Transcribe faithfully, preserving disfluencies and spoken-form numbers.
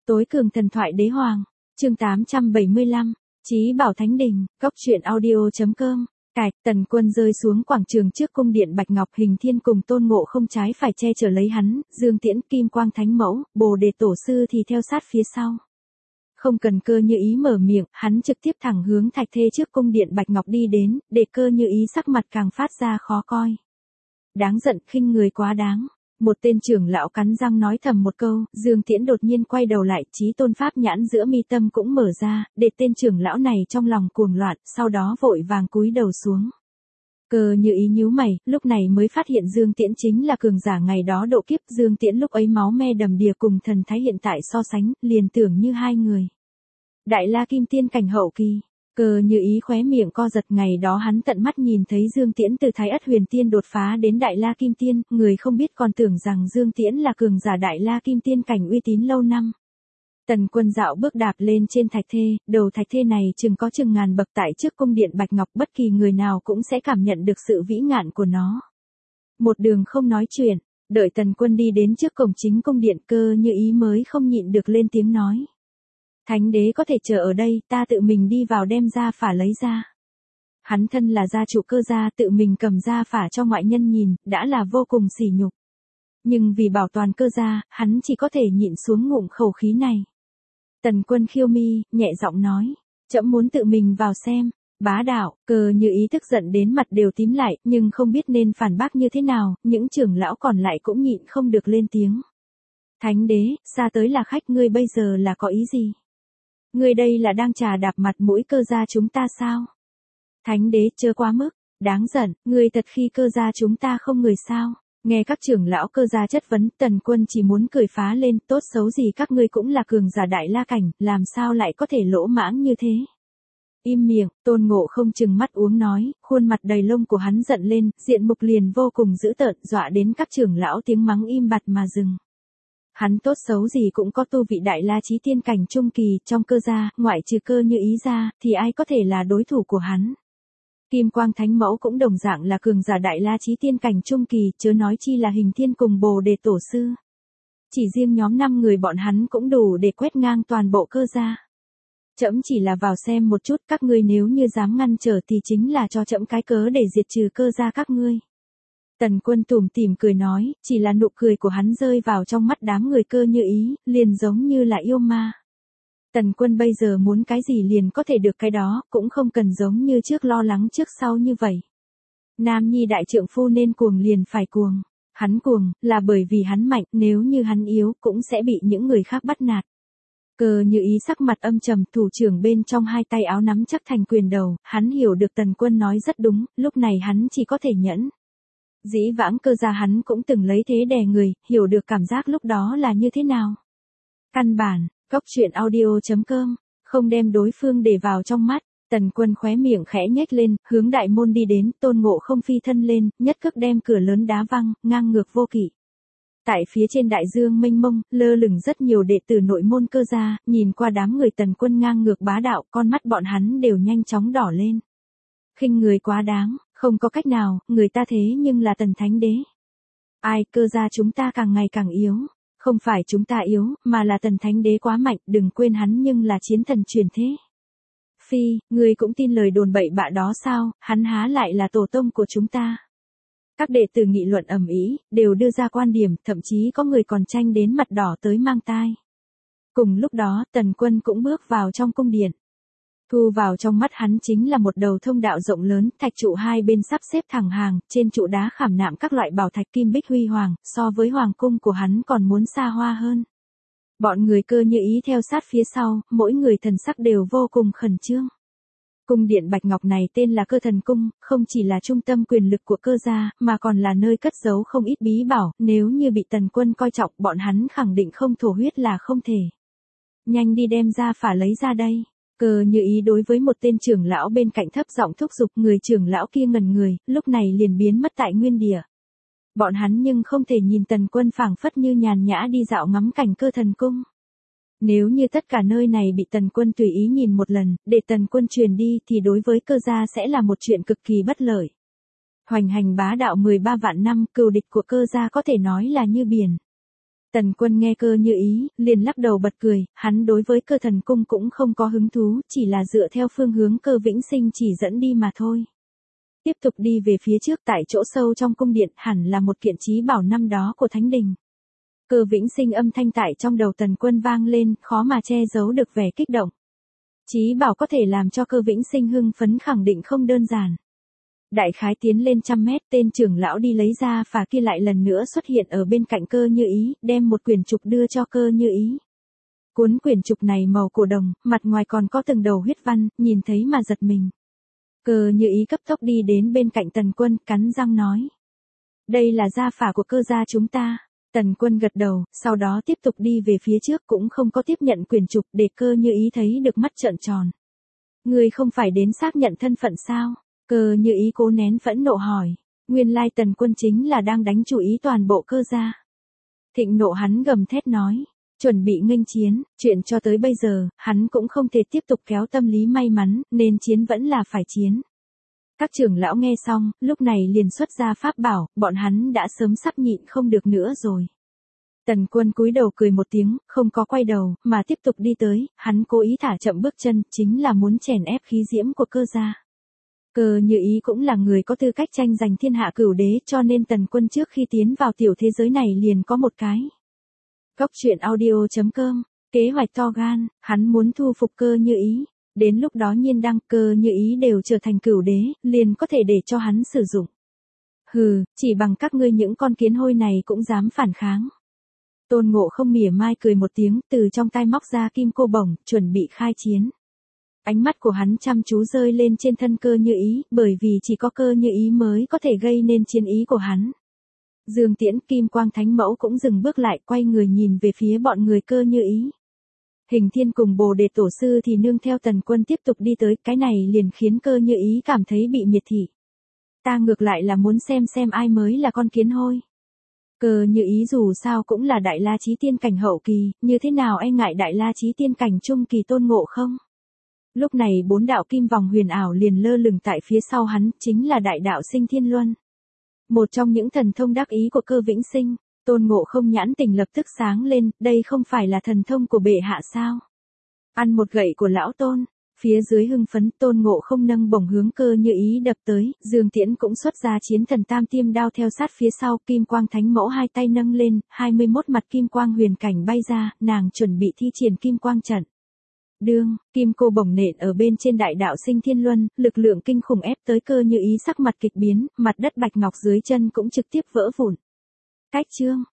Tối cường thần thoại đế hoàng, chương tám trăm bảy mươi lăm, Chí Bảo Thánh Đình, Cốc truyện audio chấm com. Cạch, Tần Quân rơi xuống quảng trường trước cung điện Bạch Ngọc, Hình Thiên cùng Tôn Ngộ không trái phải che chở lấy hắn, Dương Tiễn, Kim Quang Thánh Mẫu, Bồ Đề Tổ sư thì theo sát phía sau. Không cần Cơ Như Ý mở miệng, hắn trực tiếp thẳng hướng Thạch Thê trước cung điện Bạch Ngọc đi đến, để Cơ Như Ý sắc mặt càng phát ra khó coi. Đáng giận, khinh người quá đáng. Một tên trưởng lão cắn răng nói thầm một câu, Dương Tiễn đột nhiên quay đầu lại, Chí Tôn pháp nhãn giữa mi tâm cũng mở ra, để tên trưởng lão này trong lòng cuồng loạn, sau đó vội vàng cúi đầu xuống. Cơ Như Ý nhíu mày, lúc này mới phát hiện Dương Tiễn chính là cường giả ngày đó độ kiếp, Dương Tiễn lúc ấy máu me đầm đìa cùng thần thái hiện tại so sánh, liền tưởng như hai người. Đại La Kim Tiên cảnh hậu kỳ. Cơ Như Ý khóe miệng co giật, ngày đó hắn tận mắt nhìn thấy Dương Tiễn từ Thái Ất Huyền Tiên đột phá đến Đại La Kim Tiên, người không biết còn tưởng rằng Dương Tiễn là cường giả Đại La Kim Tiên cảnh uy tín lâu năm. Tần Quân dạo bước đạp lên trên Thạch Thê, đầu Thạch Thê này chừng có chừng ngàn bậc, tại trước cung điện Bạch Ngọc, bất kỳ người nào cũng sẽ cảm nhận được sự vĩ ngạn của nó. Một đường không nói chuyện, đợi Tần Quân đi đến trước cổng chính cung điện, Cơ Như Ý mới không nhịn được lên tiếng nói. Thánh đế có thể chờ ở đây, ta tự mình đi vào đem gia phả lấy ra. Hắn thân là gia chủ Cơ gia, tự mình cầm gia phả cho ngoại nhân nhìn, đã là vô cùng sỉ nhục. Nhưng vì bảo toàn Cơ gia, hắn chỉ có thể nhịn xuống ngụm khẩu khí này. Tần Quân khiêu mi, nhẹ giọng nói, trẫm muốn tự mình vào xem. Bá đạo. Cơ Như Ý tức giận đến mặt đều tím lại, nhưng không biết nên phản bác như thế nào, những trưởng lão còn lại cũng nhịn không được lên tiếng. Thánh đế, xa tới là khách, ngươi bây giờ là có ý gì? Ngươi đây là đang trà đạp mặt mũi Cơ gia chúng ta sao? Thánh đế, chớ quá mức, đáng giận, ngươi thật khi Cơ gia chúng ta không người sao? Nghe các trưởng lão Cơ gia chất vấn, Tần Quân chỉ muốn cười phá lên, tốt xấu gì các ngươi cũng là cường giả Đại La cảnh, làm sao lại có thể lỗ mãng như thế? Im miệng, Tôn Ngộ không chừng mắt uống nói, khuôn mặt đầy lông của hắn giận lên, diện mục liền vô cùng dữ tợn, dọa đến các trưởng lão tiếng mắng im bặt mà dừng. Hắn tốt xấu gì cũng có tu vị Đại La Chí Tiên cảnh trung kỳ, trong Cơ gia, ngoại trừ Cơ Như Ý ra, thì ai có thể là đối thủ của hắn. Kim Quang Thánh Mẫu cũng đồng dạng là cường giả Đại La Chí Tiên cảnh trung kỳ, chớ nói chi là Hình Thiên cùng Bồ Đề Tổ sư. Chỉ riêng nhóm năm người bọn hắn cũng đủ để quét ngang toàn bộ Cơ gia. Trẫm chỉ là vào xem một chút, các ngươi nếu như dám ngăn trở thì chính là cho trẫm cái cớ để diệt trừ Cơ gia các ngươi. Tần Quân tủm tỉm cười nói, chỉ là nụ cười của hắn rơi vào trong mắt đám người Cơ Như Ý, liền giống như là yêu ma. Tần Quân bây giờ muốn cái gì liền có thể được cái đó, cũng không cần giống như trước lo lắng trước sau như vậy. Nam nhi đại trượng phu nên cuồng liền phải cuồng. Hắn cuồng, là bởi vì hắn mạnh, nếu như hắn yếu, cũng sẽ bị những người khác bắt nạt. Cơ Như Ý sắc mặt âm trầm, thủ trưởng bên trong hai tay áo nắm chắc thành quyền đầu, hắn hiểu được Tần Quân nói rất đúng, lúc này hắn chỉ có thể nhẫn. Dĩ vãng Cơ gia hắn cũng từng lấy thế đè người, hiểu được cảm giác lúc đó là như thế nào. Căn bản, Cốc truyện audio chấm com, không đem đối phương để vào trong mắt, Tần Quân khóe miệng khẽ nhếch lên, hướng đại môn đi đến, Tôn Ngộ không phi thân lên, nhất cước đem cửa lớn đá văng, ngang ngược vô kỵ. Tại phía trên đại dương mênh mông, lơ lửng rất nhiều đệ tử nội môn Cơ gia, nhìn qua đám người Tần Quân ngang ngược bá đạo, con mắt bọn hắn đều nhanh chóng đỏ lên. Khinh người quá đáng, không có cách nào, người ta thế nhưng là Tần Thánh Đế. Ai, Cơ gia chúng ta càng ngày càng yếu. Không phải chúng ta yếu, mà là Tần Thánh Đế quá mạnh, đừng quên hắn nhưng là chiến thần truyền thế. Phi, ngươi cũng tin lời đồn bậy bạ đó sao, hắn há lại là tổ tông của chúng ta. Các đệ tử nghị luận ầm ĩ, đều đưa ra quan điểm, thậm chí có người còn tranh đến mặt đỏ tới mang tai. Cùng lúc đó, Tần Quân cũng bước vào trong cung điện. Thu vào trong mắt hắn chính là một đầu thông đạo rộng lớn, thạch trụ hai bên sắp xếp thẳng hàng, trên trụ đá khảm nạm các loại bảo thạch kim bích huy hoàng, so với hoàng cung của hắn còn muốn xa hoa hơn. Bọn người Cơ Như Ý theo sát phía sau, mỗi người thần sắc đều vô cùng khẩn trương. Cung điện Bạch Ngọc này tên là Cơ Thần Cung, không chỉ là trung tâm quyền lực của Cơ gia, mà còn là nơi cất giấu không ít bí bảo, nếu như bị Tần Quân coi trọng, bọn hắn khẳng định không thổ huyết là không thể. Nhanh đi đem ra phả lấy ra đây. Cơ Như Ý đối với một tên trưởng lão bên cạnh thấp giọng thúc giục, người trưởng lão kia ngẩn người, lúc này liền biến mất tại nguyên địa. Bọn hắn nhưng không thể nhìn Tần Quân phảng phất như nhàn nhã đi dạo ngắm cảnh Cơ Thần Cung. Nếu như tất cả nơi này bị Tần Quân tùy ý nhìn một lần, để Tần Quân truyền đi thì đối với Cơ gia sẽ là một chuyện cực kỳ bất lợi. Hoành hành bá đạo mười ba vạn năm, cừu địch của Cơ gia có thể nói là như biển. Tần Quân nghe Cơ Như Ý, liền lắc đầu bật cười, hắn đối với Cơ Thần Cung cũng không có hứng thú, chỉ là dựa theo phương hướng Cơ Vĩnh Sinh chỉ dẫn đi mà thôi. Tiếp tục đi về phía trước, tại chỗ sâu trong cung điện, hẳn là một kiện chí bảo năm đó của Thánh Đình. Cơ Vĩnh Sinh âm thanh tại trong đầu Tần Quân vang lên, khó mà che giấu được vẻ kích động. Chí bảo có thể làm cho Cơ Vĩnh Sinh hưng phấn khẳng định không đơn giản. Đại khái tiến lên trăm mét, tên trưởng lão đi lấy ra phà kia lại lần nữa xuất hiện ở bên cạnh Cơ Như Ý, đem một quyển trục đưa cho Cơ Như Ý. Cuốn quyển trục này màu cổ đồng, mặt ngoài còn có từng đầu huyết văn, nhìn thấy mà giật mình. Cơ Như Ý cấp tốc đi đến bên cạnh Tần Quân, cắn răng nói. Đây là gia phả của Cơ gia chúng ta. Tần Quân gật đầu, sau đó tiếp tục đi về phía trước, cũng không có tiếp nhận quyển trục, để Cơ Như Ý thấy được mắt trợn tròn. Người không phải đến xác nhận thân phận sao? Cơ Như Ý cố nén phẫn nộ hỏi. Nguyên lai Tần Quân chính là đang đánh chủ ý toàn bộ Cơ gia. Thịnh nộ hắn gầm thét nói. Chuẩn bị nghênh chiến, chuyện cho tới bây giờ, hắn cũng không thể tiếp tục kéo tâm lý may mắn, nên chiến vẫn là phải chiến. Các trưởng lão nghe xong, lúc này liền xuất ra pháp bảo, bọn hắn đã sớm sắp nhịn không được nữa rồi. Tần Quân cúi đầu cười một tiếng, không có quay đầu, mà tiếp tục đi tới, hắn cố ý thả chậm bước chân, chính là muốn chèn ép khí diễm của Cơ gia. Cơ Như Ý cũng là người có tư cách tranh giành thiên hạ cửu đế, cho nên Tần Quân trước khi tiến vào tiểu thế giới này liền có một cái. Góc truyện audio chấm com, kế hoạch to gan, hắn muốn thu phục Cơ Như Ý. Đến lúc đó Nhiên Đăng, Cơ Như Ý đều trở thành cửu đế, liền có thể để cho hắn sử dụng. Hừ, chỉ bằng các ngươi những con kiến hôi này cũng dám phản kháng. Tôn Ngộ Không mỉa mai cười một tiếng, từ trong tay móc ra kim cô bổng, chuẩn bị khai chiến. Ánh mắt của hắn chăm chú rơi lên trên thân Cơ Như Ý, bởi vì chỉ có Cơ Như Ý mới có thể gây nên chiến ý của hắn. Dương Tiễn, Kim Quang Thánh Mẫu cũng dừng bước lại, quay người nhìn về phía bọn người Cơ Như Ý. Hình Thiên cùng Bồ Đề Tổ Sư thì nương theo Tần Quân tiếp tục đi tới, cái này liền khiến Cơ Như Ý cảm thấy bị miệt thị. Ta ngược lại là muốn xem xem ai mới là con kiến hôi. Cơ Như Ý dù sao cũng là Đại La Chí Tiên cảnh hậu kỳ, như thế nào e ngại Đại La Chí Tiên cảnh trung kỳ Tôn Ngộ Không? Lúc này bốn đạo kim vòng huyền ảo liền lơ lửng tại phía sau hắn, chính là Đại đạo Sinh Thiên Luân. Một trong những thần thông đắc ý của Cơ Vĩnh Sinh. Tôn Ngộ Không nhãn tình lập tức sáng lên, đây không phải là thần thông của bệ hạ sao? Ăn một gậy của lão Tôn. Phía dưới hưng phấn, Tôn Ngộ Không nâng bổng hướng Cơ Như Ý đập tới, Dương Tiễn cũng xuất ra chiến thần tam tiêm đao theo sát phía sau, Kim Quang Thánh Mẫu hai tay nâng lên, hai mươi mốt mặt kim quang huyền cảnh bay ra, nàng chuẩn bị thi triển kim quang trận. Đương, kim cô bổng nện ở bên trên Đại đạo Sinh Thiên Luân, lực lượng kinh khủng ép tới Cơ Như Ý sắc mặt kịch biến, mặt đất bạch ngọc dưới chân cũng trực tiếp vỡ vụn. Cách chương